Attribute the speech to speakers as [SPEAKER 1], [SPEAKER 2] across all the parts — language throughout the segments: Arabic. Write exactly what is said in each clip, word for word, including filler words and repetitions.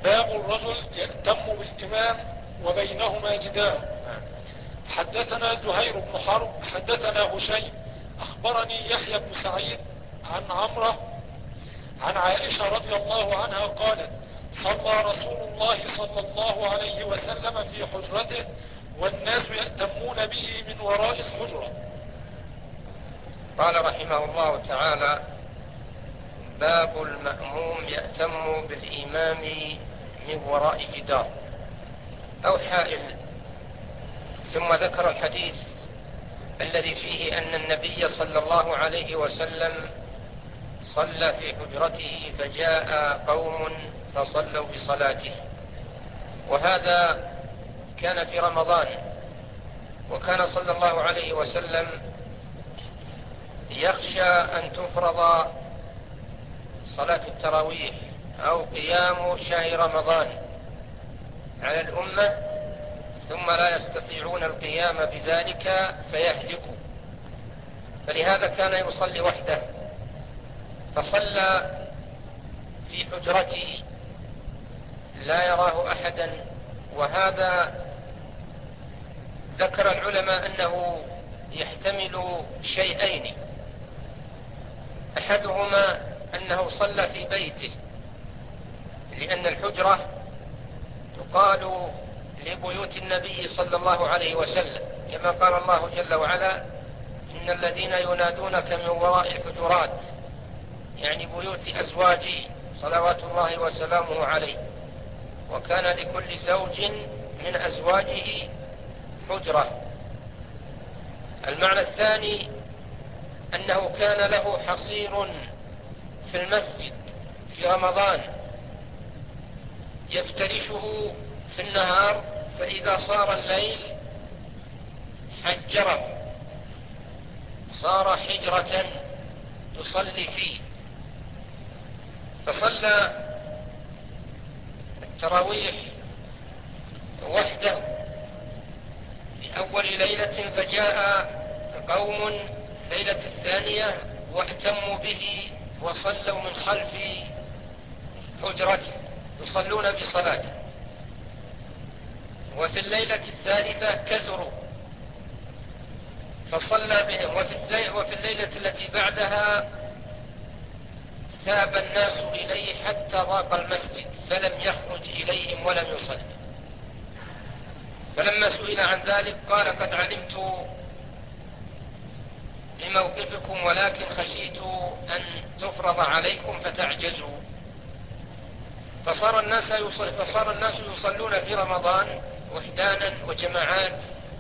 [SPEAKER 1] باب الرجل يأتم بالإمام وبينهما جدار. حدثنا زهير بن حرب حدثنا هشيم أخبرني يحيى بن سعيد عن عمرة عن عائشة رضي الله عنها قالت: صلى رسول الله صلى الله عليه وسلم في حجرته والناس يأتمون به من وراء الحجرة.
[SPEAKER 2] قال رحمه الله تعالى: باب المأموم يأتم بالإمام من وراء جدار أو حائل. ثم ذكر الحديث الذي فيه أن النبي صلى الله عليه وسلم صلى في حجرته فجاء قوم فصلوا بصلاته، وهذا كان في رمضان، وكان صلى الله عليه وسلم يخشى أن تفرض صلاة التراويح أو قيام شهر رمضان على الأمة ثم لا يستطيعون القيام بذلك فيهلكوا، فلهذا كان يصلي وحده، فصلى في حجرته لا يراه أحدا. وهذا ذكر العلماء أنه يحتمل شيئين: أحدهما أنه صلى في بيته، لأن الحجرة تقال لبيوت النبي صلى الله عليه وسلم، كما قال الله جل وعلا: إن الذين ينادونك من وراء الحجرات، يعني بيوت أزواجه صلوات الله وسلامه عليه. وكان لكل زوج من أزواجه حجرة. المعنى الثاني أنه كان له حصير في المسجد في رمضان يفترشه في النهار، فإذا صار الليل حجره، صار حجرة يصلي فيه. فصلى التراويح وحده في أول ليلة، فجاء قوم ليلة الثانية واتموا به وصلوا من خلف حجرته يصلون بصلاته. وفي الليلة الثالثة كثروا فصلى بهم. وفي الليلة التي بعدها ثاب الناس إليه حتى ضاق المسجد فلم يخرج إليهم ولم يصلي. فلما سئل عن ذلك قال: قد علمت بموقفكم ولكن خشيت أن تفرض عليكم فتعجزوا. فصار الناس فصار الناس يصلون في رمضان وحدانا وجماعات،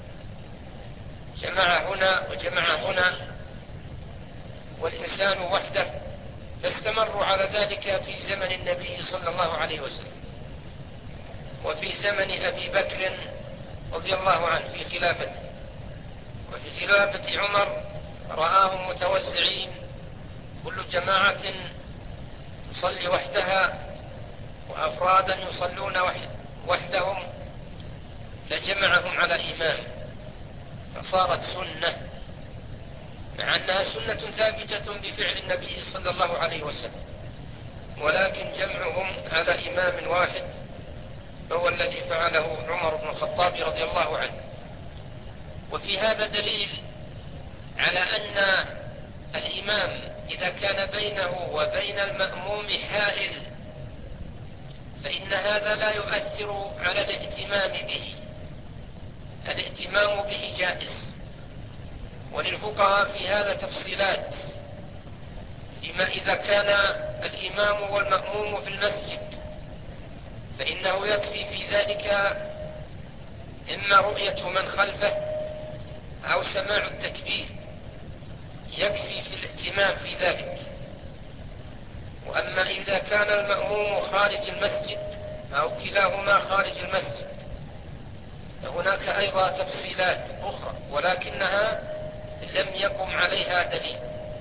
[SPEAKER 2] جماعة هنا وجماعة هنا، والإنسان وحده. فاستمروا على ذلك في زمن النبي صلى الله عليه وسلم، وفي زمن أبي بكر رضي الله عنه في خلافته، وفي خلافة عمر رآهم متوزعين، كل جماعة تصلي وحدها وأفرادا يصلون وحدهم، فجمعهم على إمام، فصارت سنة، مع أنها سنة ثابتة بفعل النبي صلى الله عليه وسلم، ولكن جمعهم على إمام واحد هو الذي فعله عمر بن الخطاب رضي الله عنه. وفي هذا دليل على أن الإمام إذا كان بينه وبين المأموم حائل فإن هذا لا يؤثر على الائتمام به، الائتمام به جائز. وللفقهاء في هذا تفصيلات، فيما إذا كان الإمام والمأموم في المسجد فإنه يكفي في ذلك إما رؤية من خلفه أو سماع التكبير، يكفي في الائتمام في ذلك. وأما إذا كان المأموم خارج المسجد أو كلاهما خارج المسجد فهناك أيضا تفصيلات أخرى، ولكنها لم يقم عليها دليل.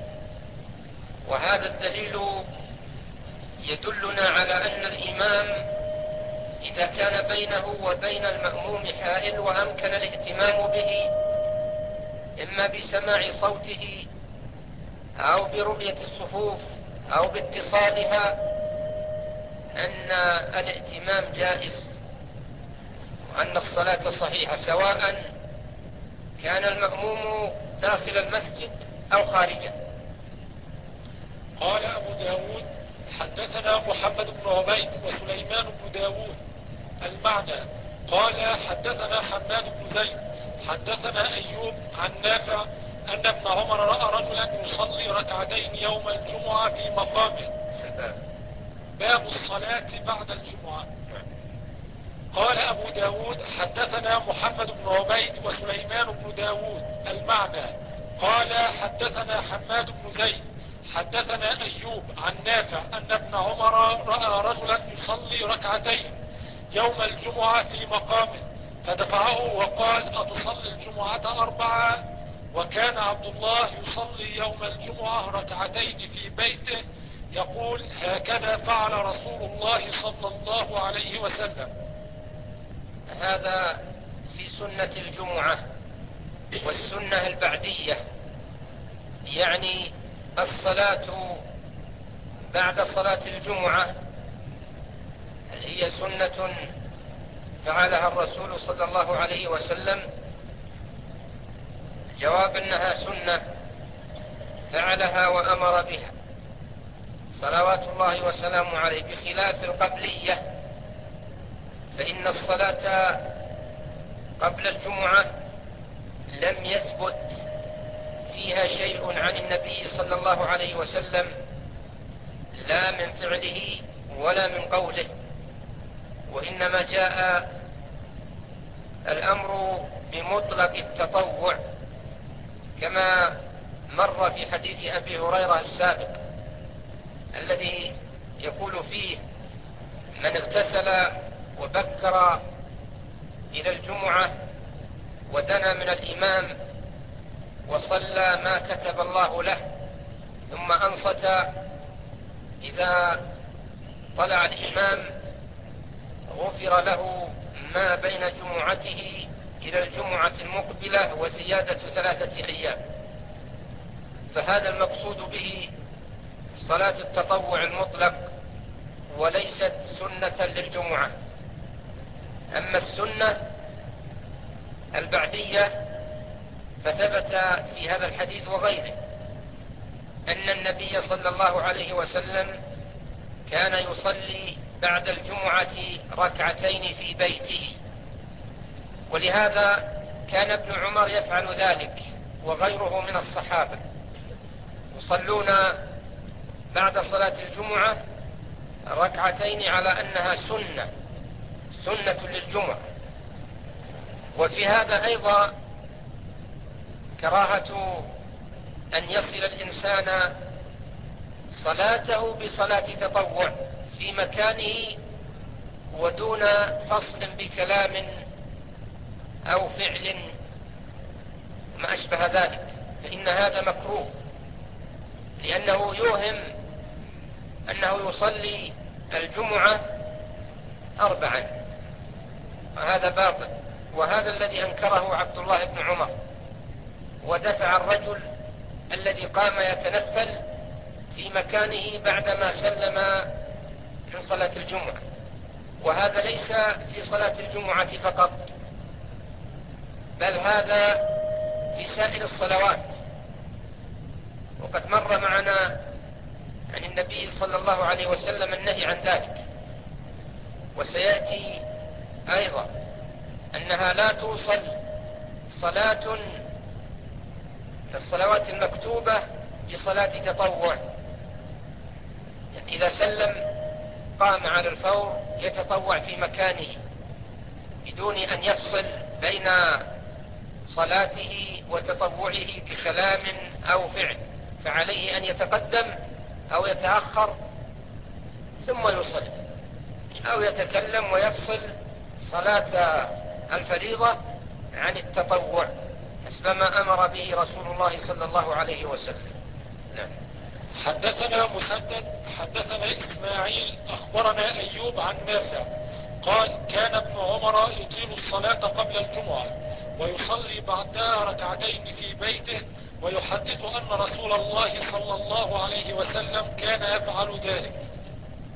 [SPEAKER 2] وهذا الدليل يدلنا على أن الإمام إذا كان بينه وبين المأموم حائل وأمكن الاهتمام به إما بسماع صوته أو برؤية الصفوف أو باتصالها أن الائتمام جائز وأن الصلاة صحيحة سواء كان المأموم داخل المسجد أو خارجه.
[SPEAKER 1] قال أبو داود حدثنا محمد بن عبيد وسليمان بن داود المعنى. قال حدثنا حماد بن زيد حدثنا أيوب عن نافع أن ابن عمر رأى رجلا يصلي ركعتين يوم الجمعة في مقامه. باب الصلاة بعد الجمعة. قال أبو داود حدثنا محمد بن عبيد وسليمان بن داود المعنى. قال حدثنا حماد بن زيد حدثنا أيوب عن نافع أن ابن عمر رأى رجلا يصلي ركعتين يوم الجمعة في مقامه فدفعه وقال أتصلي الجمعة أربعة؟ وكان عبد الله يصلي يوم الجمعة ركعتين في بيته يقول هكذا فعل رسول الله صلى الله عليه وسلم.
[SPEAKER 2] هذا في سنة الجمعة. والسنة البعدية يعني الصلاة بعد صلاة الجمعة هي سنة فعلها الرسول صلى الله عليه وسلم. جواب أنها سنة فعلها وأمر بها صلوات الله وسلامه عليه، بخلاف القبلية فإن الصلاة قبل الجمعة لم يثبت فيها شيء عن النبي صلى الله عليه وسلم لا من فعله ولا من قوله، وإنما جاء الأمر بمطلق التطوع كما مر في حديث أبي هريرة السابق الذي يقول فيه من اغتسل وبكر إلى الجمعة ودنا من الإمام وصلى ما كتب الله له ثم أنصت إذا طلع الإمام غفر له ما بين جمعته إلى الجمعة المقبلة وزيادة ثلاثة أيام. فهذا المقصود به صلاة التطوع المطلق وليست سنة للجمعة. أما السنة البعدية فثبت في هذا الحديث وغيره أن النبي صلى الله عليه وسلم كان يصلي بعد الجمعة ركعتين في بيته، ولهذا كان ابن عمر يفعل ذلك وغيره من الصحابة يصلون بعد صلاة الجمعة ركعتين على أنها سنة سنة للجمعة. وفي هذا أيضا كراهة أن يصل الإنسان صلاته بصلاة تطوع في مكانه ودون فصل بكلام أو فعل ما أشبه ذلك، فإن هذا مكروه لأنه يوهم أنه يصلي الجمعة أربعا، وهذا باطل. وهذا الذي أنكره عبد الله بن عمر ودفع الرجل الذي قام يتنفل في مكانه بعدما سلم من صلاة الجمعة. وهذا ليس في صلاة الجمعة فقط، بل هذا في سائر الصلوات، وقد مر معنا عن النبي صلى الله عليه وسلم النهي عن ذلك. وسيأتي أيضا أنها لا توصل صلاة الصلوات المكتوبة بصلاة تطوع، يعني إذا سلم قام على الفور يتطوع في مكانه بدون أن يفصل بين صلاته وتطوعه بكلام أو فعل، فعليه أن يتقدم أو يتأخر ثم يصلي، أو يتكلم ويفصل صلاة الفريضة عن التطوع حسب ما أمر به رسول الله صلى الله عليه وسلم. نعم.
[SPEAKER 1] حدثنا مسدد حدثنا إسماعيل أخبرنا أيوب عن نافع قال كان ابن عمر يطيل الصلاة قبل الجمعة ويصلي بعدها ركعتين في بيته ويحدث أن رسول الله صلى الله عليه وسلم كان يفعل ذلك.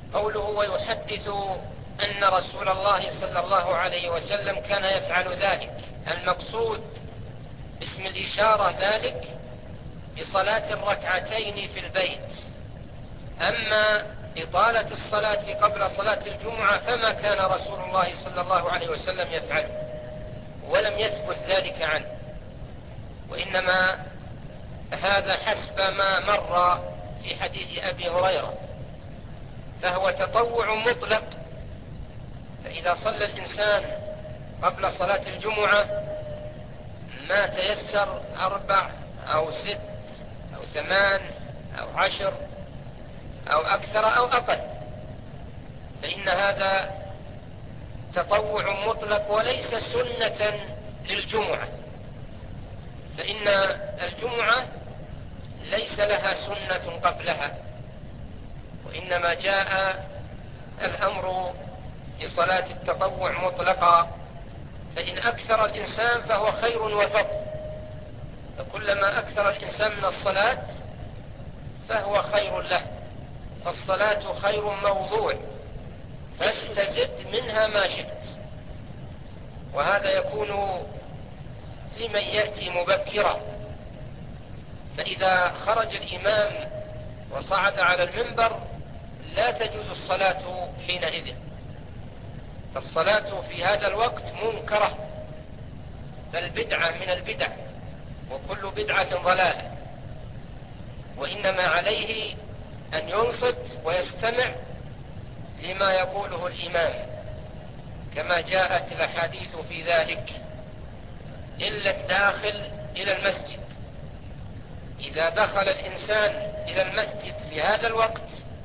[SPEAKER 2] قوله ويحدث أن رسول الله صلى الله عليه وسلم كان يفعل ذلك، المقصود باسم الإشارة ذلك بصلاة الركعتين في البيت. أما إطالة الصلاة قبل صلاة الجمعة فما كان رسول الله صلى الله عليه وسلم يفعله، ولم يثبت ذلك عنه، وإنما هذا حسب ما مر في حديث أبي هريرة، فهو تطوع مطلق. فإذا صلى الإنسان قبل صلاة الجمعة ما تيسر، أربع أو ست أو ثمان أو عشر أو أكثر أو أقل، فإن هذا تطوع مطلق وليس سنة للجمعة، فإن الجمعة ليس لها سنة قبلها، وإنما جاء الأمر بصلاة التطوع مطلقا، فإن أكثر الإنسان فهو خير وفضل، فكلما أكثر الإنسان من الصلاة فهو خير له، فالصلاة خير موضوع، فاستزد منها ما شئت. وهذا يكون لمن يأتي مبكرا، فإذا خرج الإمام وصعد على المنبر لا تجوز الصلاة حينئذ، فالصلاة في هذا الوقت منكرة، بل بدعة من البدع، وكل بدعة ضلالة، وإنما عليه أن ينصت ويستمع لما يقوله الإمام كما جاءت الأحاديث في ذلك، إلا الداخل إلى المسجد. إذا دخل الإنسان إلى المسجد في هذا الوقت،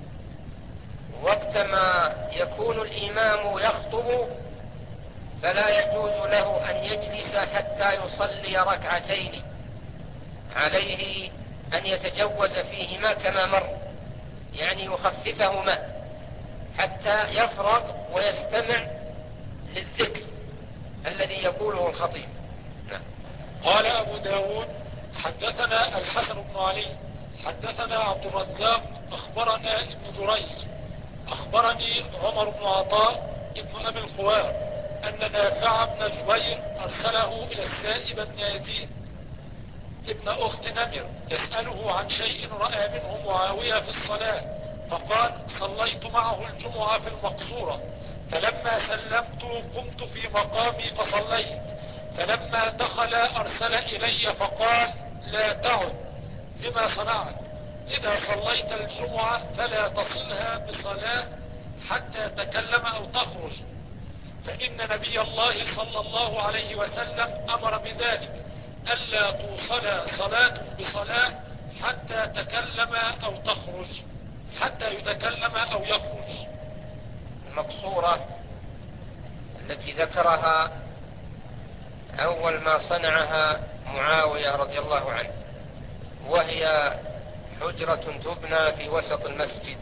[SPEAKER 2] وقتما يكون الإمام يخطب، فلا يجوز له أن يجلس حتى يصلي ركعتين، عليه أن يتجوز فيهما كما مر، يعني يخففهما حتى يفرغ ويستمع للذكر الذي يقوله الخطيب. نعم.
[SPEAKER 1] قال أبو داود حدثنا الحسن بن علي حدثنا عبد الرزاق أخبرنا ابن جريج أخبرني عمر بن عطاء ابن أبي الخوار أن نافع بن جبير أرسله إلى السائب بن يزيد ابن أخت نمر يسأله عن شيء رأى منه معاوية في الصلاة، فقال صليت معه الجمعة في المقصورة، فلما سلمت قمت في مقامي فصليت، فلما دخل أرسل إلي فقال لا تعد، لما صنعت؟ إذا صليت الجمعة فلا تصلها بصلاة حتى تكلم أو تخرج، فإن نبي الله صلى الله عليه وسلم أمر بذلك، ألا توصل صلاة بصلاة حتى تكلم أو تخرج، حتى يتكلم أو يخرج.
[SPEAKER 2] المقصورة التي ذكرها أول ما صنعها معاوية رضي الله عنه، وهي حجرة تبنى في وسط المسجد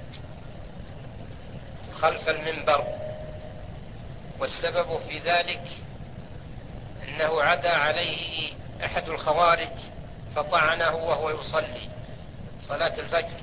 [SPEAKER 2] خلف المنبر، والسبب في ذلك أنه عدا عليه أحد الخوارج فطعنه وهو يصلي صلاة الفجر،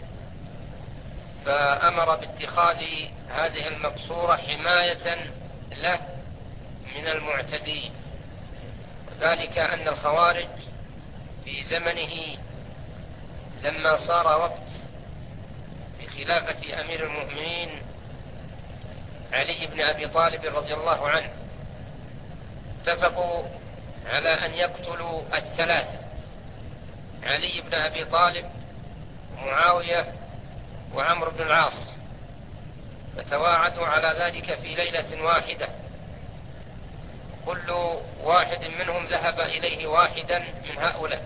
[SPEAKER 2] فأمر باتخاذ هذه المقصورة حماية له من المعتدين، وذلك أن الخوارج في زمنه لما صار وقت بخلافة أمير المؤمنين علي بن أبي طالب رضي الله عنه اتفقوا على أن يقتلوا الثلاثة، علي بن أبي طالب ومعاوية وعمرو بن العاص، فتواعدوا على ذلك في ليلة واحدة، كل واحد منهم ذهب إليه واحدا من هؤلاء،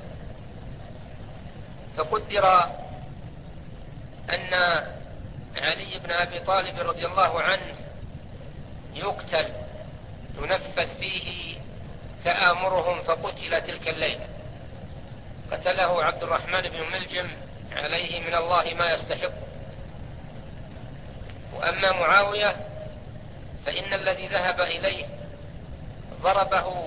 [SPEAKER 2] فقدر أن علي بن أبي طالب رضي الله عنه يقتل ينفذ فيه تآمرهم، فقتل تلك الليلة، قتله عبد الرحمن بن ملجم عليه من الله ما يستحق. وأما معاوية فإن الذي ذهب إليه ضربه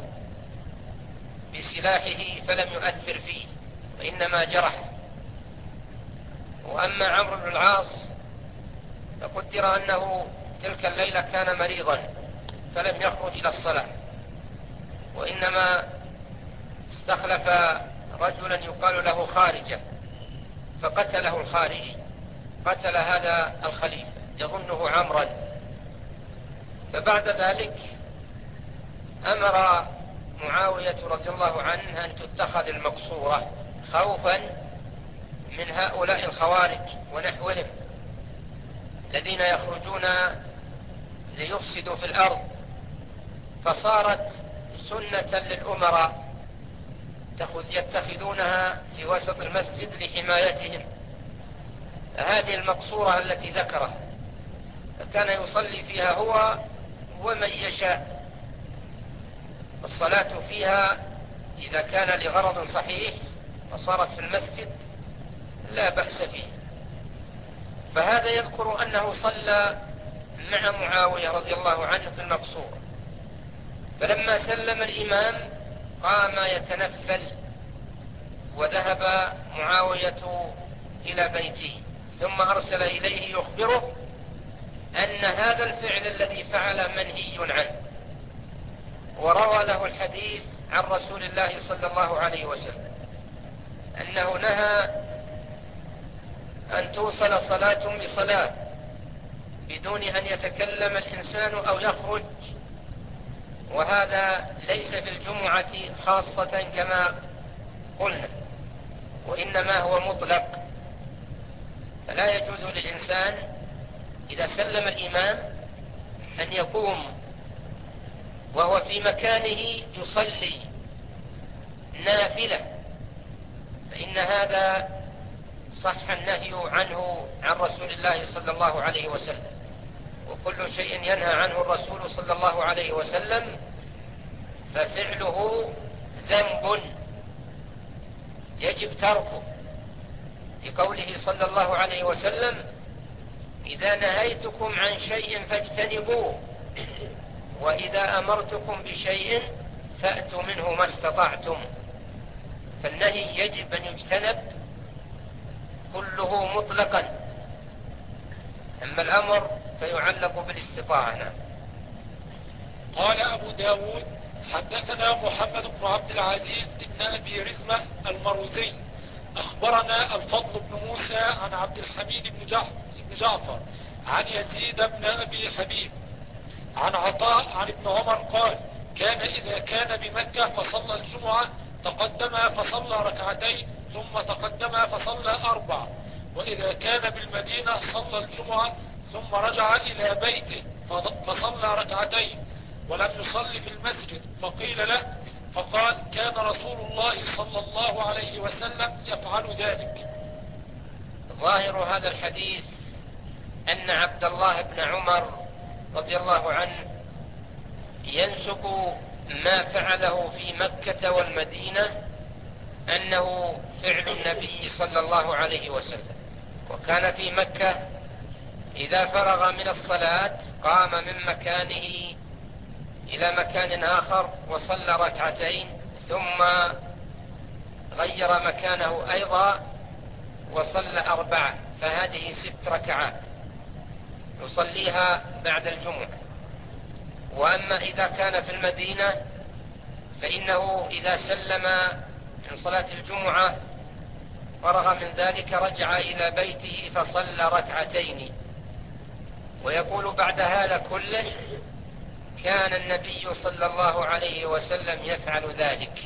[SPEAKER 2] بسلاحه فلم يؤثر فيه وإنما جرح. وأما عمرو بن العاص فقدر أنه تلك الليلة كان مريضا فلم يخرج إلى الصلاة، وإنما استخلف رجلا يقال له خارجة فقتله الخارجي، قتل هذا الخليفة يظنه عمرا. فبعد ذلك أمر معاوية رضي الله عنه أن تتخذ المقصورة خوفا من هؤلاء الخوارج ونحوهم الذين يخرجون ليفسدوا في الأرض، فصارت سنة للأمراء يتخذونها في وسط المسجد لحمايتهم. هذه المقصورة التي ذكره كان يصلي فيها هو ومن يشاء. الصلاة فيها إذا كان لغرض صحيح وصارت في المسجد لا بأس فيه. فهذا يذكر أنه صلى مع معاوية رضي الله عنه في المقصورة، فلما سلم الإمام قام يتنفل، وذهب معاوية إلى بيته ثم أرسل إليه يخبره أن هذا الفعل الذي فعل منهي عنه، وروى له الحديث عن رسول الله صلى الله عليه وسلم أنه نهى أن توصل صلاة بصلاة بدون أن يتكلم الإنسان أو يخرج، وهذا ليس في الجمعة خاصة كما قلنا، وإنما هو مطلق. فلا يجوز للإنسان إذا سلم الإمام أن يقوم وهو في مكانه يصلي نافلة، فإن هذا صح النهي عنه عن رسول الله صلى الله عليه وسلم، وكل شيء ينهى عنه الرسول صلى الله عليه وسلم ففعله ذنب يجب تركه، لقوله صلى الله عليه وسلم: إذا نهيتكم عن شيء فاجتنبوه، وإذا أمرتكم بشيء فأتوا منه ما استطعتم. فالنهي يجب أن يجتنب كله مطلقا، أما الأمر فيعلق بالاستطاعة.
[SPEAKER 1] قال أبو داود: حدثنا محمد بن عبد العزيز بن أبي رزمة المروزي أخبرنا الفضل بن موسى عن عبد الحميد بن جعفر عن يزيد بن أبي حبيب عن عطاء عن ابن عمر قال: كان إذا كان بمكة فصلى الجمعة تقدم فصلى ركعتين ثم تقدم فصلى أربع، وإذا كان بالمدينة صلى الجمعة ثم رجع إلى بيته فصلى ركعتين ولم يصلي في المسجد، فقيل له فقال: كان رسول الله صلى الله عليه وسلم يفعل ذلك.
[SPEAKER 2] ظاهر هذا الحديث أن عبد الله بن عمر رضي الله عنه ينسب ما فعله في مكة والمدينة أنه فعل النبي صلى الله عليه وسلم. وكان في مكة إذا فرغ من الصلاة قام من مكانه إلى مكان آخر وصلى ركعتين، ثم غير مكانه أيضا وصلى أربعة، فهذه ست ركعات يصليها بعد الجمعة. وأما إذا كان في المدينة فإنه إذا سلم من صلاة الجمعة فرغ من ذلك رجع إلى بيته فصلى ركعتين. ويقول بعد هذا كله: كان النبي صلى الله عليه وسلم يفعل ذلك.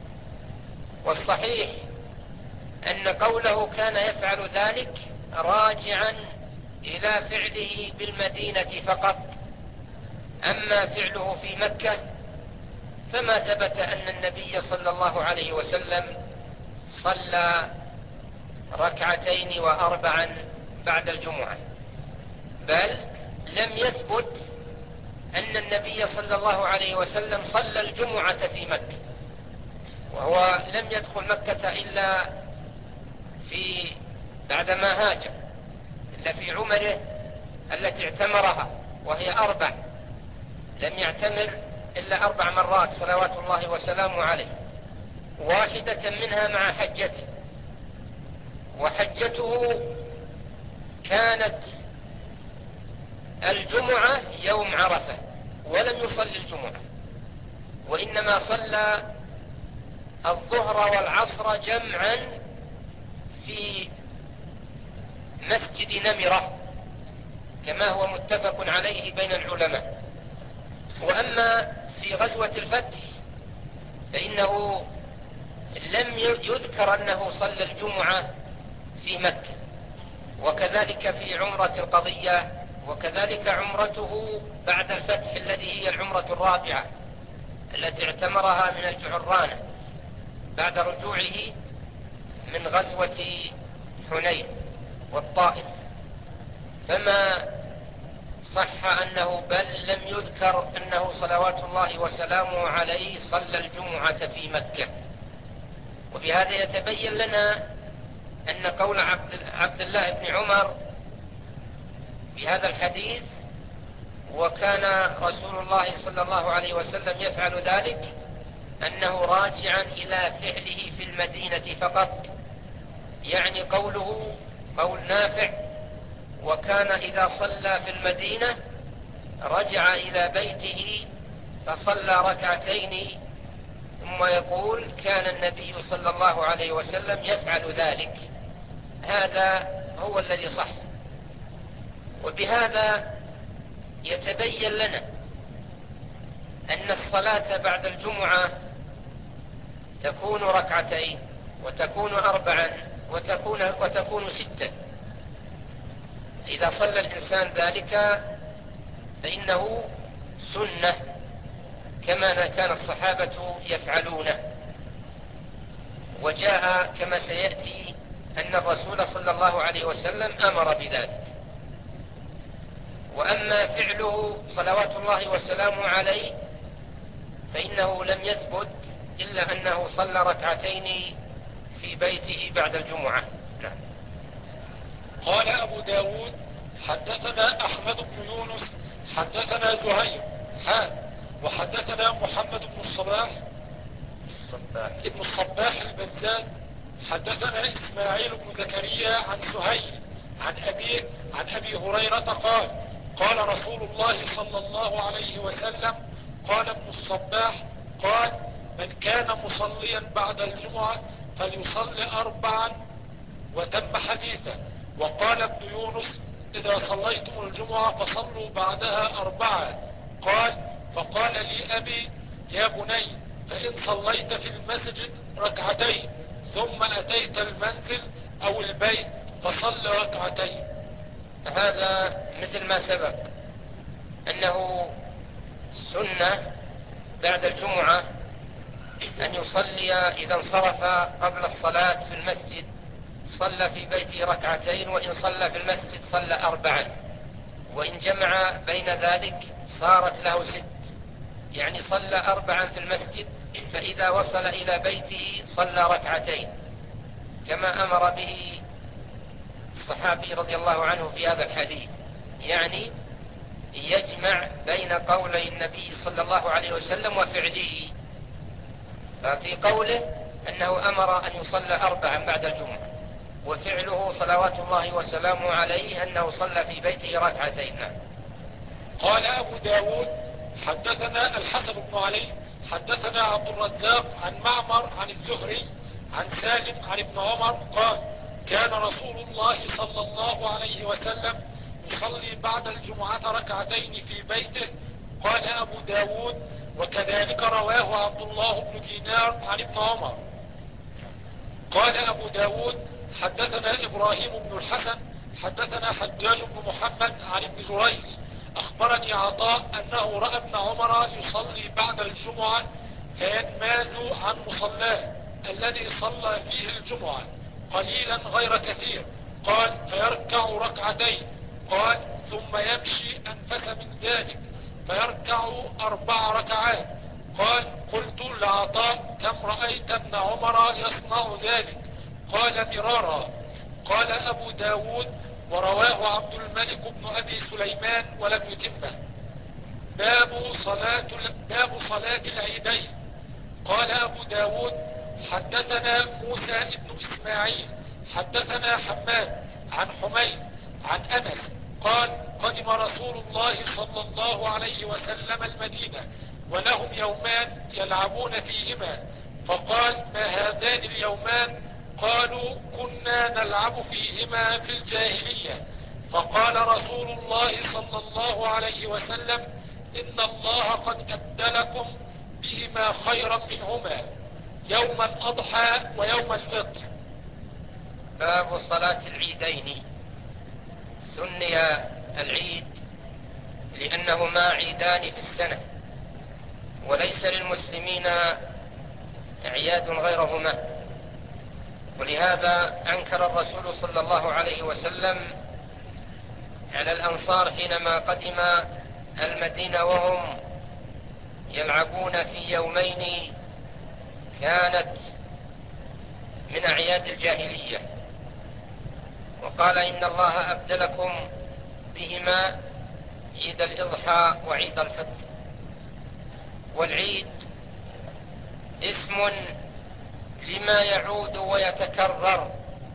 [SPEAKER 2] والصحيح أن قوله كان يفعل ذلك راجعا إلى فعله بالمدينة فقط، أما فعله في مكة فما ثبت أن النبي صلى الله عليه وسلم صلى ركعتين وأربعا بعد الجمعة، بل لم يثبت أن النبي صلى الله عليه وسلم صلى الجمعة في مكة، وهو لم يدخل مكة إلا في بعدما هاجر، إلا في عمره التي اعتمرها وهي أربع، لم يعتمر إلا أربع مرات صلوات الله وسلامه عليه، واحدة منها مع حجته. وحجته كانت الجمعة يوم عرفة ولم يصلي الجمعة، وإنما صلى الظهر والعصر جمعا في مسجد نمرة كما هو متفق عليه بين العلماء. وأما في غزوة الفتح فإنه لم يذكر أنه صلى الجمعة في مكة، وكذلك في عمرة القضية، وكذلك عمرته بعد الفتح الذي هي العمرة الرابعة التي اعتمرها من الجعرانة بعد رجوعه من غزوة حنين والطائف، فما صح أنه بل لم يذكر أنه صلوات الله وسلامه عليه صلى الجمعة في مكة. وبهذا يتبين لنا أن قول عبد الله بن عمر في هذا الحديث وكان رسول الله صلى الله عليه وسلم يفعل ذلك أنه راجعا إلى فعله في المدينة فقط، يعني قوله قول نافع وكان إذا صلى في المدينة رجع إلى بيته فصلى ركعتين، ثم يقول كان النبي صلى الله عليه وسلم يفعل ذلك. هذا هو الذي صح. وبهذا يتبين لنا أن الصلاة بعد الجمعة تكون ركعتين وتكون أربعا وتكون, وتكون ستا. إذا صلى الإنسان ذلك فإنه سنة كما كان الصحابة يفعلونه. وجاء كما سيأتي أن الرسول صلى الله عليه وسلم أمر بذلك. وأما فعله صلوات الله وسلامه عليه فإنه لم يثبت إلا أنه صلى ركعتين في بيته بعد الجمعة. نعم.
[SPEAKER 1] قال أبو داود حدثنا أحمد بن يونس حدثنا زهير حاد وحدثنا محمد بن الصباح
[SPEAKER 2] الصباح
[SPEAKER 1] ابن الصباح البزاز حدثنا إسماعيل بن زكريا عن سهيل عن أبيه عن أبي هريرة قال قال رسول الله صلى الله عليه وسلم قال ابن الصباح قال من كان مصليا بعد الجمعة فليصلي أربعا وتم حديثه. وقال ابن يونس إذا صليتم الجمعة فصلوا بعدها أربعة. قال فقال لي أبي يا بني فإن صليت في المسجد ركعتين ثم أتيت المنزل أو البيت فصل ركعتين.
[SPEAKER 2] هذا مثل ما سبق أنه سنة بعد الجمعة أن يصلي إذا انصرف قبل الصلاة في المسجد صلى في بيته ركعتين، وإن صلى في المسجد صلى أربعا، وإن جمع بين ذلك صارت له ست، يعني صلى أربعا في المسجد فإذا وصل إلى بيته صلى ركعتين كما أمر به الصحابي رضي الله عنه في هذا الحديث، يعني يجمع بين قولي النبي صلى الله عليه وسلم وفعله. ففي قوله أنه أمر أن يصلى أربعا بعد الجمعة، وفعله صلوات الله وسلامه عليه أنه صلى في بيته ركعتين.
[SPEAKER 1] قال أبو داود حدثنا الحسن بن علي حدثنا عبد الرزاق عن معمر عن الزهري عن سالم عن ابن عمر قال كان رسول الله صلى الله عليه وسلم يصلي بعد الجمعة ركعتين في بيته. قال أبو داود وكذلك رواه عبد الله بن دينار عن ابن عمر. قال أبو داود حدثنا إبراهيم بن الحسن حدثنا حجاج بن محمد عن ابن جريج أخبرني عطاء أنه رأى ابن عمر يصلي بعد الجمعة فينماز عن مصلاه الذي صلى فيه الجمعة قليلا غير كثير. قال فيركع ركعتين. قال ثم يمشي أنفس من ذلك فيركع أربع ركعات. قال قلت لعطاء كم رأيت ابن عمر يصنع ذلك؟ قال مرارا. قال أبو داود ورواه عبد الملك بن أبي سليمان ولم يتمه. باب صلاة, باب صلاة العيدين. قال أبو داود حدثنا موسى ابن إسماعيل حدثنا حماد عن حميد عن أنس قال قدم رسول الله صلى الله عليه وسلم المدينة ولهم يومان يلعبون فيهما، فقال: ما هذان اليومان؟ قالوا: كنا نلعب فيهما في الجاهلية. فقال رسول الله صلى الله عليه وسلم: إن الله قد أبدلكم بهما خيرا منهما، يوم الأضحى ويوم الفطر.
[SPEAKER 2] باب صلاة العيدين. سمي العيد لأنهما عيدان في السنة، وليس للمسلمين أعياد غيرهما، ولهذا أنكر الرسول صلى الله عليه وسلم على الأنصار حينما قدم المدينة وهم يلعبون في يومين كانت من أعياد الجاهلية، وقال: إن الله أبدلكم بهما عيد الإضحى وعيد الفطر. والعيد اسم لما يعود ويتكرر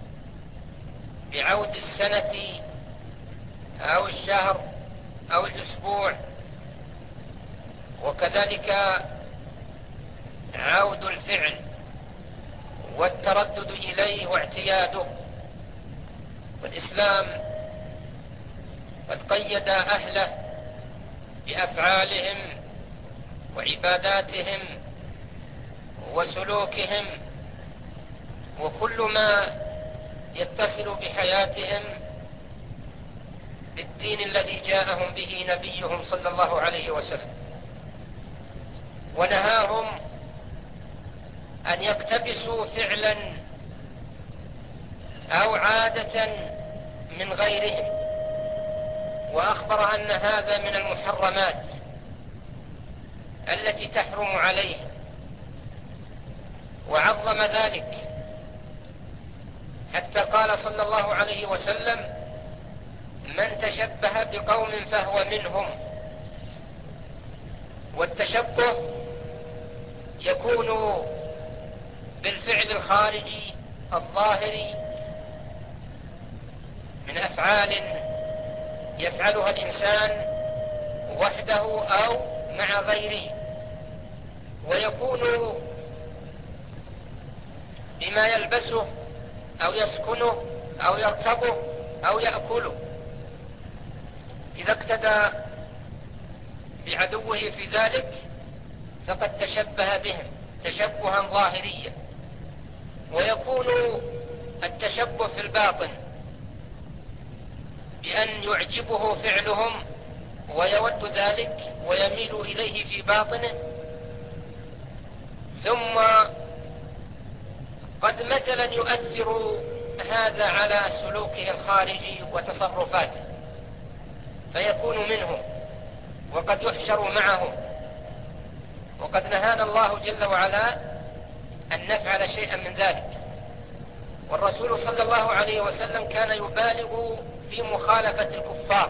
[SPEAKER 2] بعود السنة أو الشهر أو الأسبوع، وكذلك عود الفعل والتردد إليه واعتياده. والإسلام قد قيد أهله بأفعالهم وعباداتهم وسلوكهم وكل ما يتصل بحياتهم بالدين الذي جاءهم به نبيهم صلى الله عليه وسلم، ونهاهم أن يقتبسوا فعلا أو عادة من غيرهم، وأخبر أن هذا من المحرمات التي تحرم عليهم، وعظم ذلك حتى قال صلى الله عليه وسلم: من تشبه بقوم فهو منهم. والتشبه يكون بالفعل الخارجي الظاهري من أفعال يفعلها الإنسان وحده أو مع غيره، ويكون بما يلبسه أو يسكنه أو يركبه أو يأكله. إذا اقتدى بعدوه في ذلك فقد تشبه بهم تشبها ظاهريا. ويكون التشبه في الباطن بأن يعجبه فعلهم ويود ذلك ويميل إليه في باطنه، ثم قد مثلا يؤثر هذا على سلوكه الخارجي وتصرفاته فيكون منهم، وقد يحشر معهم. وقد نهانا الله جل وعلا أن نفعل شيئا من ذلك، والرسول صلى الله عليه وسلم كان يبالغ في مخالفة الكفار،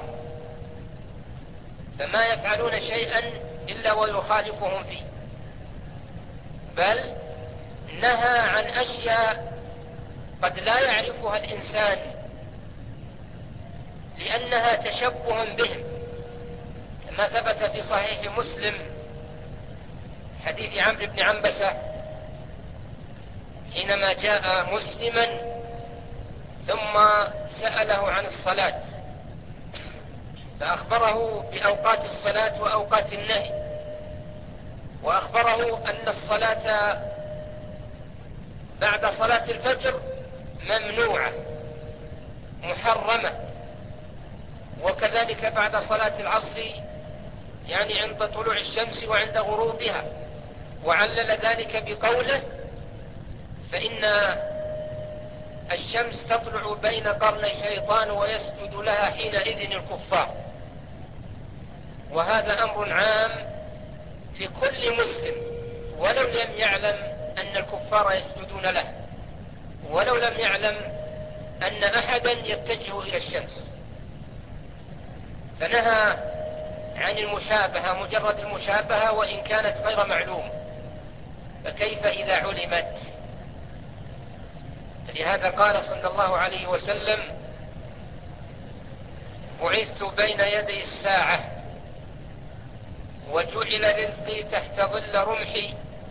[SPEAKER 2] فما يفعلون شيئا إلا ويخالفهم فيه، بل نهى عن أشياء قد لا يعرفها الإنسان لأنها تشبه بهم، كما ثبت في صحيح مسلم حديث عمرو بن عنبسة حينما جاء مسلما ثم سأله عن الصلاة فأخبره بأوقات الصلاة وأوقات النهي، وأخبره أن الصلاة بعد صلاة الفجر ممنوعة محرمة، وكذلك بعد صلاة العصر يعني عند طلوع الشمس وعند غروبها، وعلل ذلك بقوله: فإن الشمس تطلع بين قرني شيطان ويسجد لها حينئذ الكفار. وهذا أمر عام لكل مسلم ولو لم يعلم أن الكفار يسجدون له، ولو لم يعلم أن أحدا يتجه إلى الشمس. فنهى عن المشابهة، مجرد المشابهة وإن كانت غير معلوم، فكيف إذا علمت؟ فلهذا قال صلى الله عليه وسلم: بعثت بين يدي الساعة وجعل رزقي تحت ظل رمحي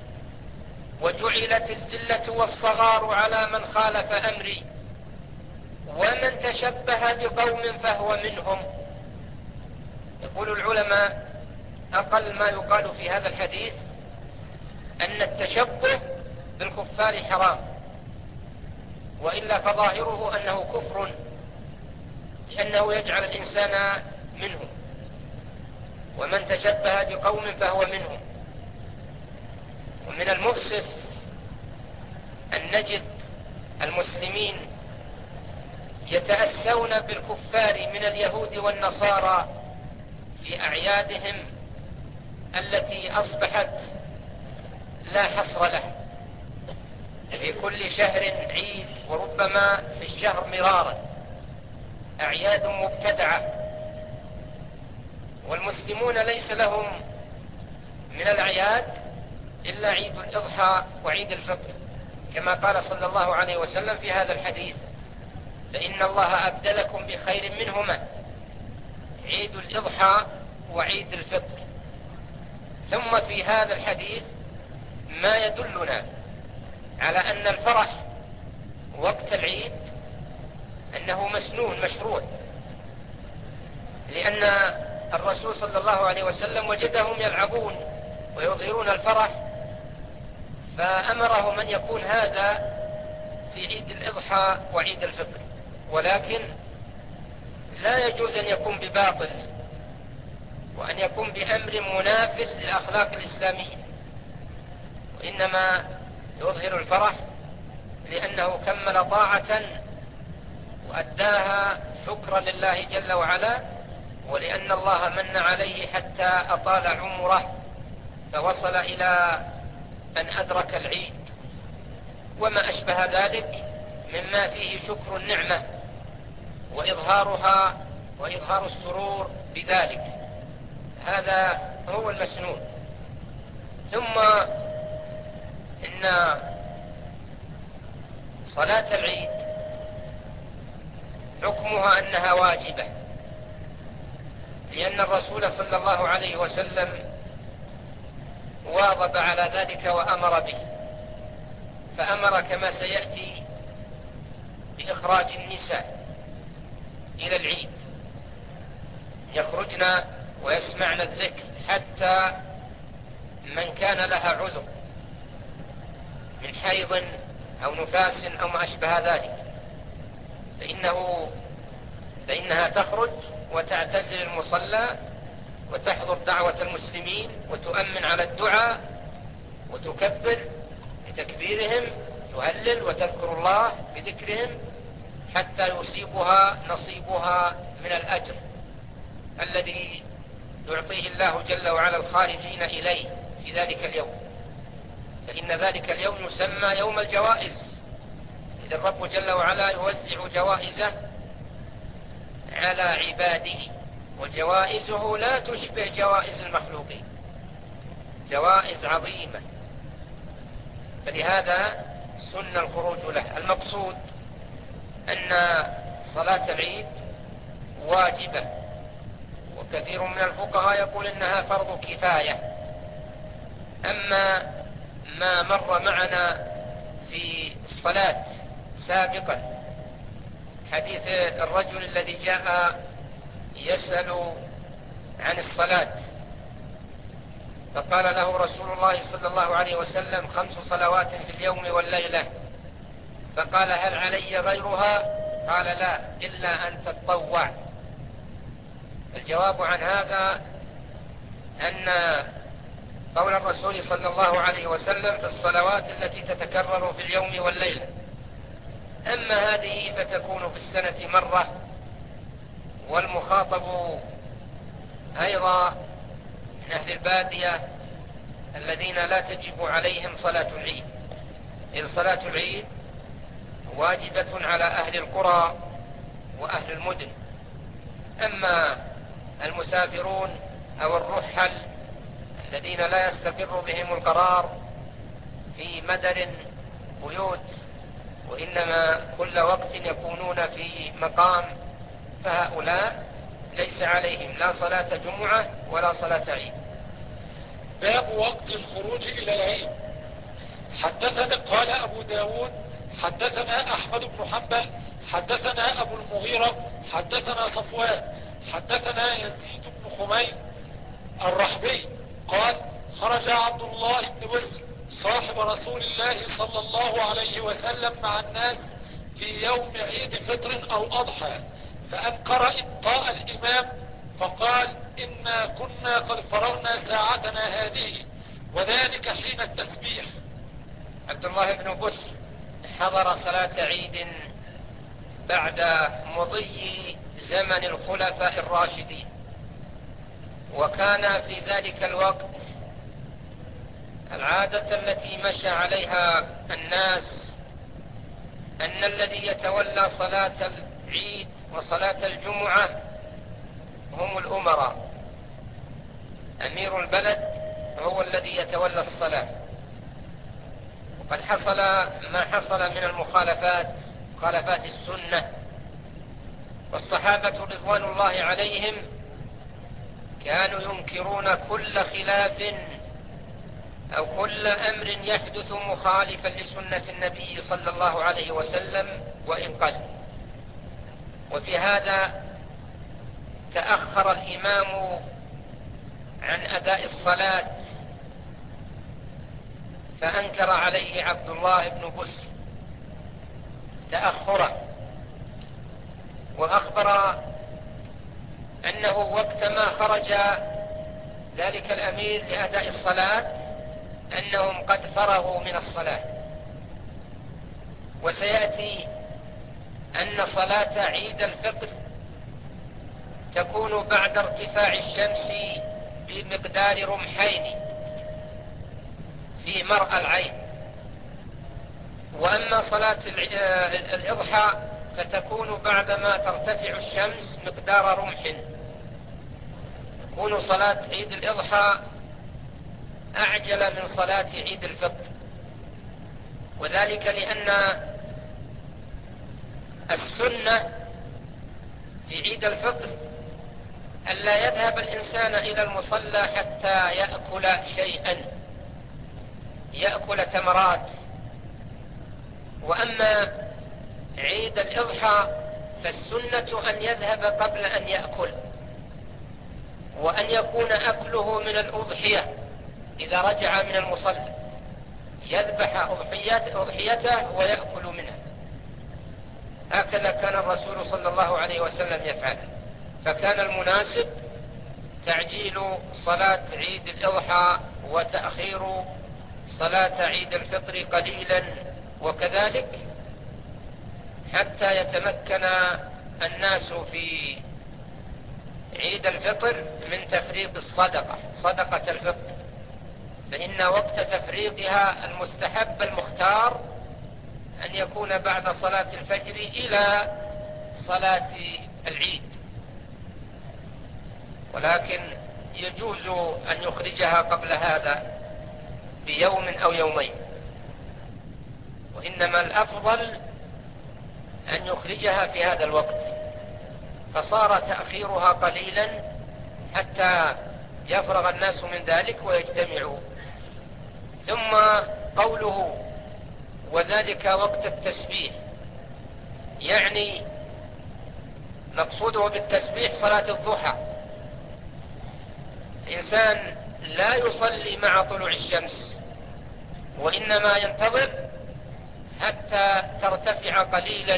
[SPEAKER 2] وجعلت الذلة والصغار على من خالف أمري ومن تشبه بقوم فهو منهم. يقول العلماء أقل ما يقال في هذا الحديث أن التشبه بالكفار حرام، وإلا فظاهره أنه كفر، لأنه يجعل الإنسان منهم، ومن تشبه بقوم فهو منهم. ومن المؤسف أن نجد المسلمين يتأسون بالكفار من اليهود والنصارى في أعيادهم التي أصبحت لا حصر له، في كل شهر عيد، وربما في الشهر مرارا، أعياد مبتدعة. والمسلمون ليس لهم من الأعياد إلا عيد الإضحى وعيد الفطر، كما قال صلى الله عليه وسلم في هذا الحديث: فإن الله أبدلكم بخير منهما، عيد الإضحى وعيد الفطر. ثم في هذا الحديث ما يدلنا على أن الفرح وقت العيد أنه مسنون مشروع، لأن الرسول صلى الله عليه وسلم وجدهم يلعبون ويظهرون الفرح، فأمرهم أن يكون هذا في عيد الإضحى وعيد الفطر، ولكن لا يجوز أن يكون بباطل وأن يكون بأمر مناف للأخلاق الإسلامية، وإنما يظهر الفرح لأنه كمل طاعة وأداها شكرا لله جل وعلا، ولأن الله من عليه حتى أطال عمره فوصل إلى أن أدرك العيد وما أشبه ذلك مما فيه شكر النعمة وإظهارها وإظهار السرور بذلك. هذا هو المسنون. ثم إن صلاة العيد حكمها أنها واجبة، لأن الرسول صلى الله عليه وسلم واظب على ذلك وأمر به، فأمر كما سيأتي بإخراج النساء إلى العيد، يخرجن ويسمعن الذكر، حتى من كان لها عذر من حيض أو نفاس أو ما أشبه ذلك، فإنه فإنها تخرج وتعتزل المصلى وتحضر دعوة المسلمين وتؤمن على الدعاء وتكبر بتكبيرهم، تهلل وتذكر الله بذكرهم، حتى يصيبها نصيبها من الأجر الذي يعطيه الله جل وعلا الخارجين إليه في ذلك اليوم. فإن ذلك اليوم يسمى يوم الجوائز، إذ الرب جل وعلا يوزع جوائزه على عباده، وجوائزه لا تشبه جوائز المخلوقين، جوائز عظيمة، فلهذا سن الخروج له. المقصود أن صلاة العيد واجبة، وكثير من الفقهاء يقول إنها فرض كفاية. أما ما مر معنا في الصلاة سابقا، حديث الرجل الذي جاء يسأل عن الصلاة، فقال له رسول الله صلى الله عليه وسلم: خمس صلوات في اليوم والليلة. فقال: هل علي غيرها؟ قال: لا، إلا أن تتطوع. الجواب عن هذا أن قول الرسول صلى الله عليه وسلم في الصلوات التي تتكرر في اليوم والليلة، أما هذه فتكون في السنة مرة، والمخاطب أيضا من أهل البادية الذين لا تجب عليهم صلاة العيد، إذ صلاة العيد واجبة على أهل القرى وأهل المدن. أما المسافرون أو الرحل الذين لا يستقر بهم القرار في مدر بيوت، وإنما كل وقت يكونون في مقام، فهؤلاء ليس عليهم لا صلاة جمعة ولا صلاة عيد.
[SPEAKER 1] باب وقت الخروج إلى العيد. حدثنا قال أبو داود حدثنا أحمد بن حنبل حدثنا أبو المغيرة حدثنا صفوان حدثنا يزيد بن خميس الرحبي قال خرج عبد الله بن بسر صاحب رسول الله صلى الله عليه وسلم مع الناس في يوم عيد فطر أو أضحى، فأنكر إبطاء الإمام فقال إنا كنا قد فرغنا ساعتنا هذه، وذلك حين التسبيح.
[SPEAKER 2] عبد الله بن بسر حضر صلاة عيد بعد مضي زمن الخلفاء الراشدين، وكان في ذلك الوقت العادة التي مشى عليها الناس أن الذي يتولى صلاة العيد وصلاة الجمعة هم الأمراء. أمير البلد هو الذي يتولى الصلاة. وقد حصل ما حصل من المخالفات، مخالفات السنة، والصحابة رضوان الله عليهم كانوا ينكرون كل خلاف أو كل أمر يحدث مخالفا لسنة النبي صلى الله عليه وسلم وإن قل. وفي هذا تأخر الإمام عن أداء الصلاة فأنكر عليه عبد الله بن بسر تأخره، وأخبر أنه وقتما خرج ذلك الأمير لأداء الصلاة أنهم قد فرغوا من الصلاة. وسيأتي أن صلاة عيد الفطر تكون بعد ارتفاع الشمس بمقدار رمحين في مرأى العين، وأما صلاة الإضحى فتكون بعدما ترتفع الشمس مقدار رمح. تكون صلاة عيد الإضحى أعجل من صلاة عيد الفطر، وذلك لأن السنة في عيد الفطر ألا يذهب الإنسان إلى المصلى حتى يأكل شيئا، يأكل تمرات. وأما عيد الإضحى فالسنة أن يذهب قبل أن يأكل، وأن يكون أكله من الأضحية. إذا رجع من المصلى يذبح أضحيته ويأكل منها. هكذا كان الرسول صلى الله عليه وسلم يفعل، فكان المناسب تعجيل صلاة عيد الإضحى وتأخير صلاة عيد الفطر قليلا، وكذلك حتى يتمكن الناس في عيد الفطر من تفريق الصدقة، صدقة الفطر، فإن وقت تفريقها المستحب المختار أن يكون بعد صلاة الفجر إلى صلاة العيد، ولكن يجوز أن يخرجها قبل هذا بيوم أو يومين، وإنما الأفضل أن يخرجها في هذا الوقت، فصار تأخيرها قليلا حتى يفرغ الناس من ذلك ويجتمعوا. ثم قوله وذلك وقت التسبيح، يعني مقصوده بالتسبيح صلاة الضحى. الإنسان لا يصلي مع طلوع الشمس، وإنما ينتظر حتى ترتفع قليلا،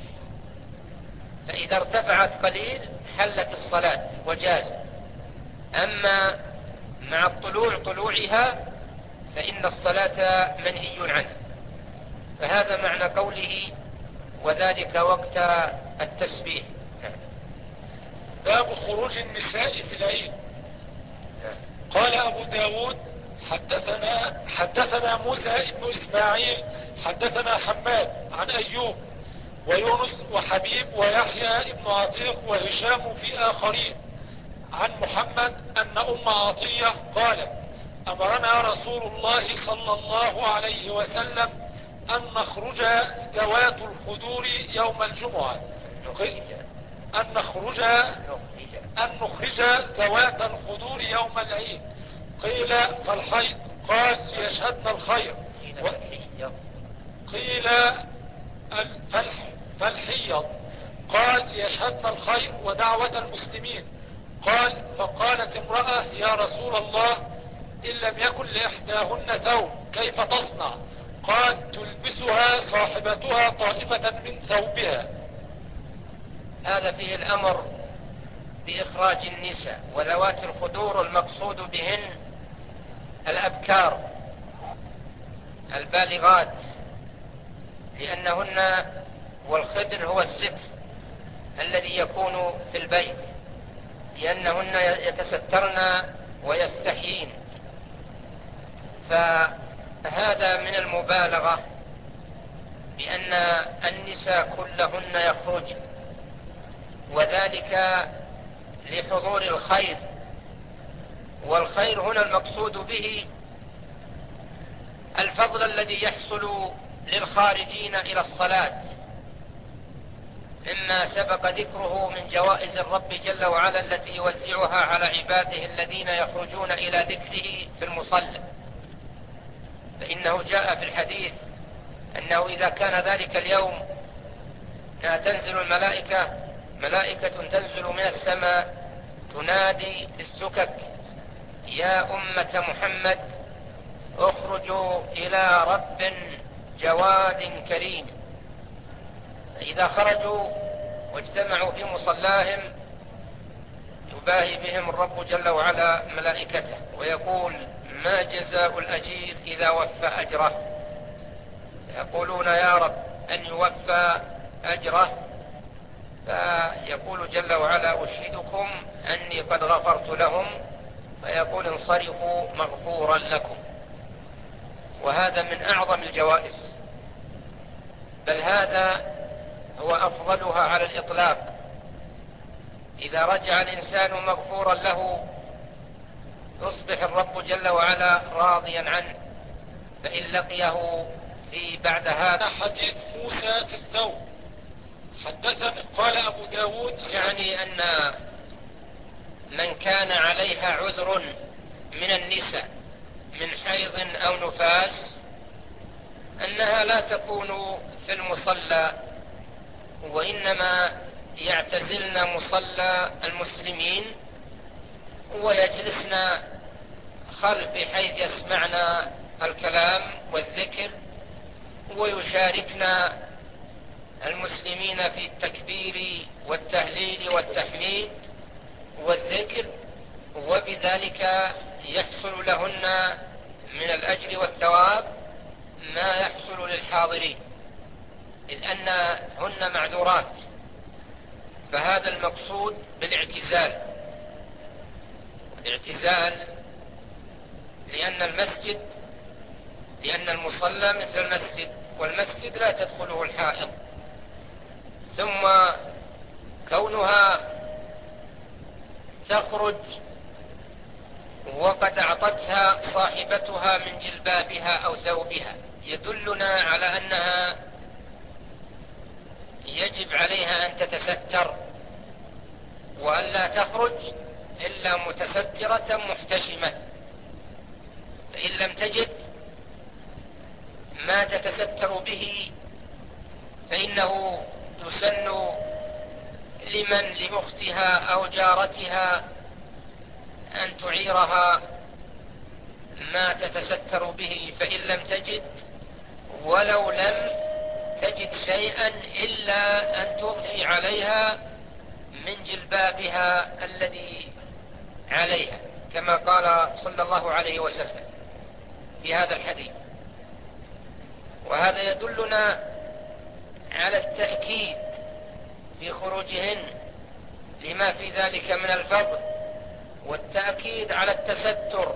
[SPEAKER 2] فإذا ارتفعت قليل حلت الصلاة وجازت. أما مع الطلوع طلوعها فإن الصلاة منهي عنها. فهذا معنى قوله وذلك وقت التسبيح.
[SPEAKER 1] باب خروج النساء في العيد. قال أبو داود حدثنا حدثنا موسى بن إسماعيل حدثنا حماد عن أيوب ويونس وحبيب ويحيى بن عتيق وهشام في آخرين عن محمد أن أم عطية قالت أمرنا رسول الله صلى الله عليه وسلم أن نخرج ذوات الخدور يوم الجمعة، أن نخرج أن نخرج ذوات الخدور يوم العيد. قيل فالحيض؟ قال ليشهدن الخير. و... قيل فالحيض؟ قال ليشهدن الخير ودعوة المسلمين. قال فقالت امرأة يا رسول الله إن لم يكن لإحداهن ثوب كيف تصنع؟ قال تلبسها صاحبتها طائفة من ثوبها.
[SPEAKER 2] هذا فيه الأمر بإخراج النساء وذوات الخدور، المقصود بهن الأبكار البالغات، لأنهن والخدر هو الستر الذي يكون في البيت، لأنهن يتسترن ويستحيين. فهذا من المبالغة بأن النساء كلهن يخرج، وذلك لحضور الخير. والخير هنا المقصود به الفضل الذي يحصل للخارجين إلى الصلاة، مما سبق ذكره من جوائز الرب جل وعلا التي يوزعها على عباده الذين يخرجون إلى ذكره في المصلى. فإنه جاء في الحديث أنه إذا كان ذلك اليوم تنزل الملائكة ملائكة تنزل من السماء تنادي في السكك يا أمة محمد اخرجوا إلى رب جواد كريم. فإذا خرجوا واجتمعوا في مصلاهم يباهي بهم الرب جل وعلا ملائكته ويقول ما جزاء الأجير إذا وفى أجره؟ يقولون يا رب أن يوفى أجره، فيقول جل وعلا أشهدكم أني قد غفرت لهم، فيقول انصرفوا مغفورا لكم. وهذا من أعظم الجوائز، بل هذا هو أفضلها على الإطلاق. إذا رجع الإنسان مغفورا له يصبح الرب جل وعلا راضيا عنه، فإن لقيه في بعد هذا.
[SPEAKER 1] حديث موسى في الثوب. حدثنا قال أبو داود
[SPEAKER 2] يعني أن من كان عليها عذر من النساء من حيض أو نفاس أنها لا تكون في المصلى، وإنما يعتزلن مصلى المسلمين ويجلسن خلف بحيث يسمعن الكلام والذكر ويشاركن المسلمين في التكبير والتهليل والتحميد والذكر، وبذلك يحصل لهن من الأجر والثواب ما يحصل للحاضرين، إذ أنهن معذورات. فهذا المقصود بالاعتزال. الاعتزال لأن المسجد لأن المصلى مثل المسجد، والمسجد لا تدخله الحائض، ثم كونها تخرج وقد أعطتها صاحبتها من جلبابها أو ثوبها يدلنا على أنها يجب عليها أن تتستر وأن لا تخرج إلا متسترة محتشمة. فإن لم تجد ما تتستر به فإنه يسن لمن لأختها أو جارتها أن تعيرها ما تتستر به، فإن لم تجد ولو لم تجد شيئا إلا أن تضفي عليها من جلبابها الذي عليها، كما قال صلى الله عليه وسلم في هذا الحديث. وهذا يدلنا على التأكيد في خروجهن لما في ذلك من الفضل، والتأكيد على التستر،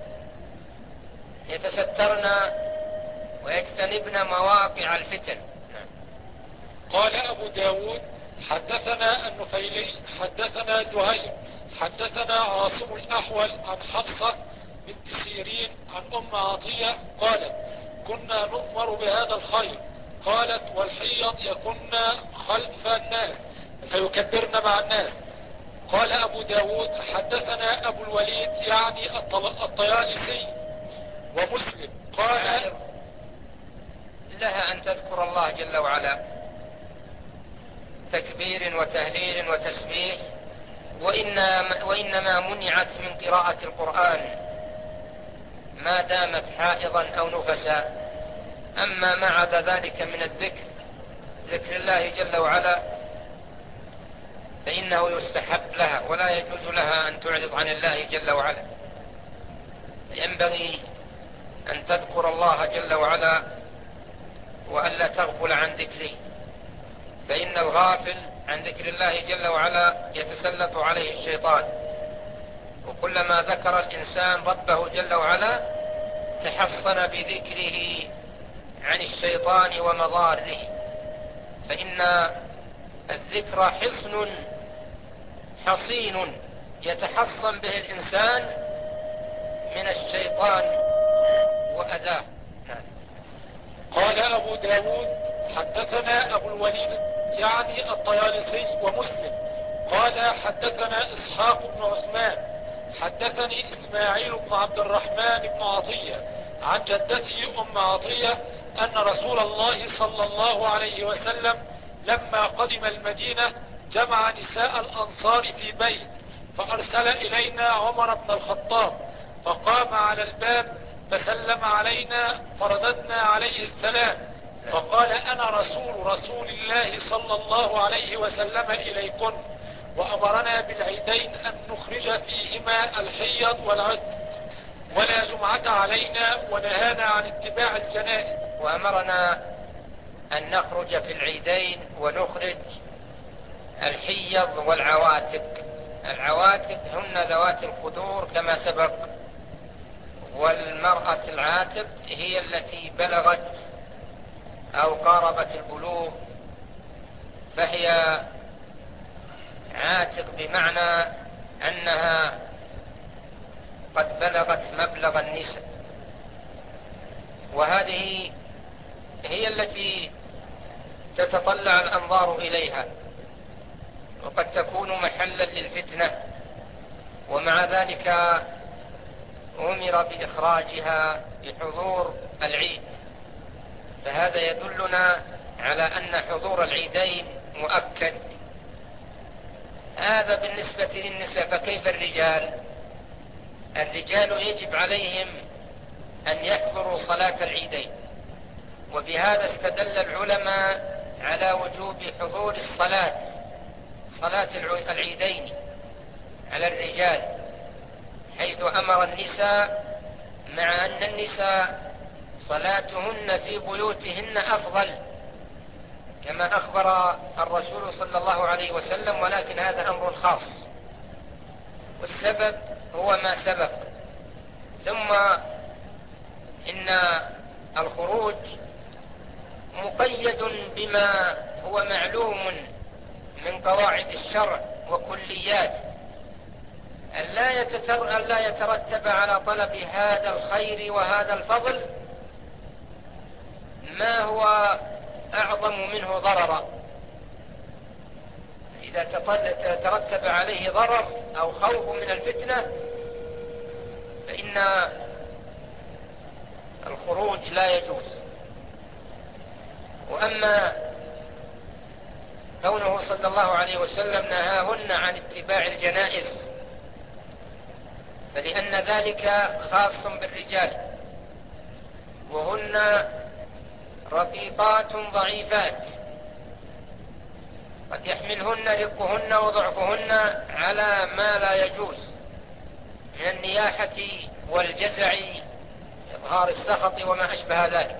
[SPEAKER 2] يتسترن ويجتنبن مواقع الفتن.
[SPEAKER 1] قال أبو داود حدثنا النفيلي حدثنا زهير حدثنا عاصم الأحول عن حفصة بنت سيرين عن أم عطية قالت كنا نؤمر بهذا الخير. قالت والحيض يكن خلف الناس فيكبرن مع الناس. قال أبو داود حدثنا أبو الوليد يعني الطيالسي ومسلم قال
[SPEAKER 2] لها أن تذكر الله جل وعلا تكبير وتهليل وتسبيح، وإنما, وإنما منعت من قراءة القرآن ما دامت حائضا أو نفسا. أما ما عدا ذلك من الذكر، ذكر الله جل وعلا، فإنه يستحب لها ولا يجوز لها أن تعرض عن الله جل وعلا. ينبغي أن تذكر الله جل وعلا وألا تغفل عن ذكره، فإن الغافل عن ذكر الله جل وعلا يتسلط عليه الشيطان، وكلما ذكر الإنسان ربه جل وعلا تحصن بذكره عن الشيطان ومضاره، فإن الذكر حصن حصين يتحصن به الإنسان من الشيطان وأذاه.
[SPEAKER 1] قال أبو داود حدثنا أبو الوليد يعني الطيالسي ومسلم قال حدثنا إسحاق بن عثمان حدثني إسماعيل بن عبد الرحمن بن عطية عن جدتي أم عطية أن رسول الله صلى الله عليه وسلم لما قدم المدينة جمع نساء الأنصار في بيت، فأرسل إلينا عمر بن الخطاب فقام على الباب فسلم علينا فرددنا عليه السلام، فقال أنا رسول رسول الله صلى الله عليه وسلم إليكن، وأمرنا بالعيدين أن نخرج فيهما الحيض والعتق، ولا جمعة علينا، ونهانا عن اتباع الجنائز.
[SPEAKER 2] وأمرنا أن نخرج في العيدين ونخرج الحيض والعواتق. العواتق هن ذوات الخدور كما سبق، والمرأة العاتق هي التي بلغت أو قاربت البلوغ، فهي عاتق بمعنى أنها قد بلغت مبلغ النساء، وهذه هي التي تتطلع الأنظار إليها، وقد تكون محلا للفتنة، ومع ذلك أمر بإخراجها بحضور العيد، فهذا يدلنا على أن حضور العيدين مؤكد. هذا بالنسبة للنساء، فكيف الرجال؟ الرجال يجب عليهم أن يحضروا صلاة العيدين، وبهذا استدل العلماء على وجوب حضور الصلاة صلاة العيدين على الرجال، حيث أمر النساء، مع أن النساء صلاتهن في بيوتهن أفضل كما أخبر الرسول صلى الله عليه وسلم، ولكن هذا أمر خاص، والسبب هو ما سبق. ثم إن الخروج مقيد بما هو معلوم من قواعد الشرع وكليات، ألا يتتر... ألا يترتب على طلب هذا الخير وهذا الفضل ما هو أعظم منه ضررا. إذا ترتب عليه ضرر أو خوف من الفتنة فإن الخروج لا يجوز. وأما كونه صلى الله عليه وسلم نهاهن عن اتباع الجنائز فلأن ذلك خاص بالرجال، وهن رقيقات ضعيفات قد يحملهن رقهن وضعفهن على ما لا يجوز من النياحة والجزع، إظهار السخط وما أشبه ذلك.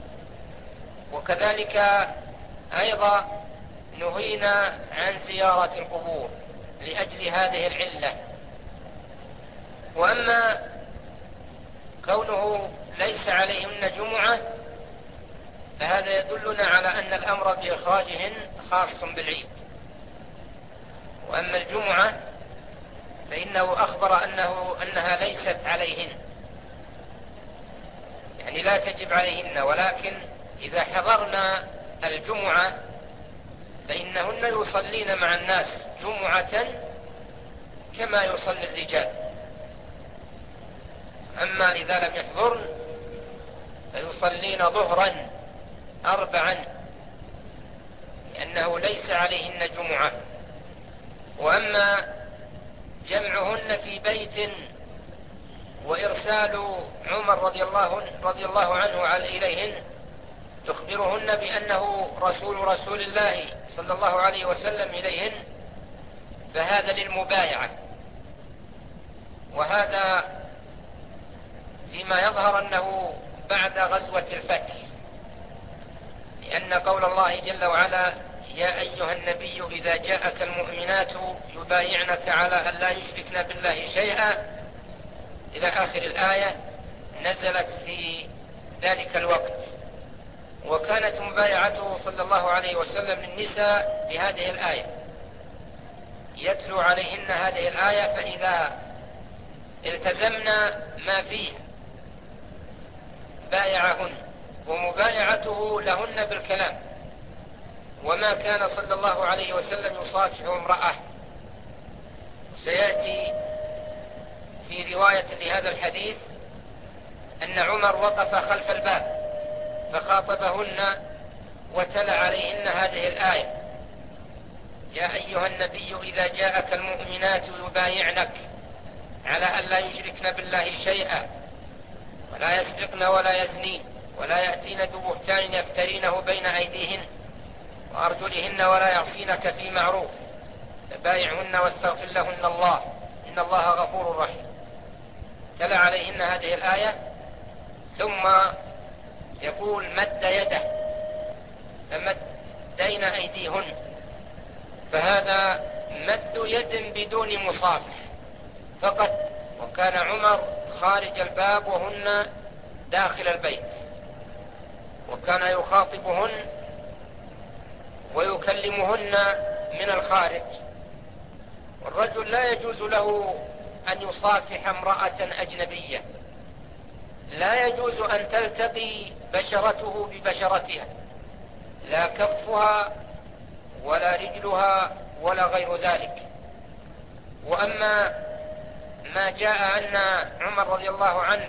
[SPEAKER 2] وكذلك أيضا نهينا عن زيارة القبور لأجل هذه العلة. وأما كونه ليس عليهن جمعة فهذا يدلنا على أن الأمر بإخراجهن خاص بالعيد. وأما الجمعة فإنه أخبر أنه أنها ليست عليهن، يعني لا تجب عليهن، ولكن إذا حضرنا الجمعة فإنهن يصلين مع الناس جمعة كما يصلي الرجال. أما إذا لم يحضرن فيصلين ظهرا أربعا، لأنه ليس عليهن جمعة. وأما جمعهن في بيت وإرسال عمر رضي الله, رضي الله عنه إليهن يخبرهن بأنه رسول رسول الله صلى الله عليه وسلم إليهن، فهذا للمبايعة. وهذا فيما يظهر أنه بعد غزوة الفتح، لأن قول الله جل وعلا: يا أيها النبي إذا جاءك المؤمنات يبايعنك على أن لا يشركن بالله شيئا إلى آخر الآية، نزلت في ذلك الوقت. وكانت مبايعته صلى الله عليه وسلم للنساء بهذه الآية، يتلو عليهن هذه الآية، فإذا التزمنا ما فيه بايعهن، ومبايعته لهن بالكلام. وما كان صلى الله عليه وسلم يصافح امرأة. سيأتي في رواية لهذا الحديث أن عمر وقف خلف الباب فخاطبهن وتلا عليهن هذه الآية: يا أيها النبي إذا جاءك المؤمنات يبايعنك على أن لا يشركن بالله شيئا ولا يسرقن ولا يزنين ولا يأتين ببهتان يفترينه بين أيديهن وأرجلهن ولا يعصينك في معروف فبايعهن واستغفر لهن الله إن الله غفور رحيم. تلا عليهن هذه الآية، ثم يقول: مد يده، فمدين أيديهن، فهذا مد يد بدون مصافح فقط. وكان عمر خارج الباب وهن داخل البيت، وكان يخاطبهن ويكلمهن من الخارج. والرجل لا يجوز له أن يصافح امرأة أجنبية، لا يجوز أن تلتقي بشرته ببشرتها، لا كفها ولا رجلها ولا غير ذلك. وأما ما جاء أن عمر رضي الله عنه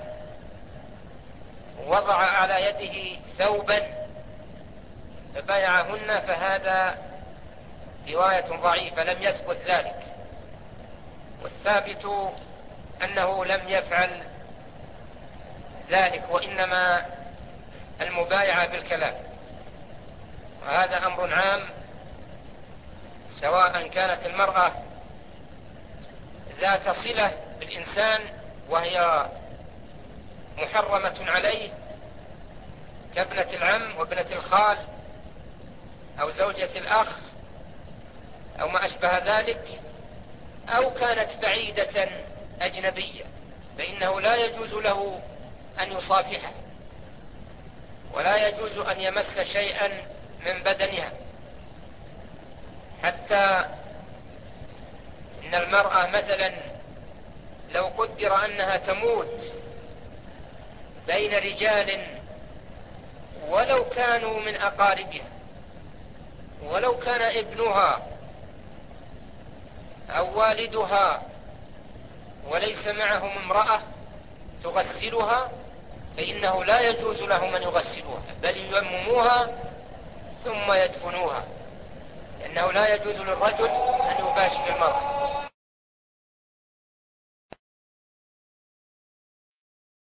[SPEAKER 2] وضع على يده ثوبا فبايعهن، فهذا رواية ضعيفة لم يثبت ذلك. والثابت أنه لم يفعل ذلك، وإنما المبايعة بالكلام. وهذا أمر عام، سواء كانت المرأة ذات صلة بالإنسان وهي محرمة عليه كابنة العم وابنة الخال أو زوجة الأخ أو ما أشبه ذلك، أو كانت بعيدة أجنبية، فإنه لا يجوز له أن يصافحها ولا يجوز أن يمس شيئا من بدنها. حتى إن المرأة مثلا لو قدر أنها تموت بين رجال ولو كانوا من أقاربها، ولو كان ابنها أو والدها وليس معهم امرأة تغسلها، فإنه لا يجوز لهم أن يغسلوها، بل ييمموها ثم يدفنوها، لأنه لا يجوز للرجل أن يباشر المرأة.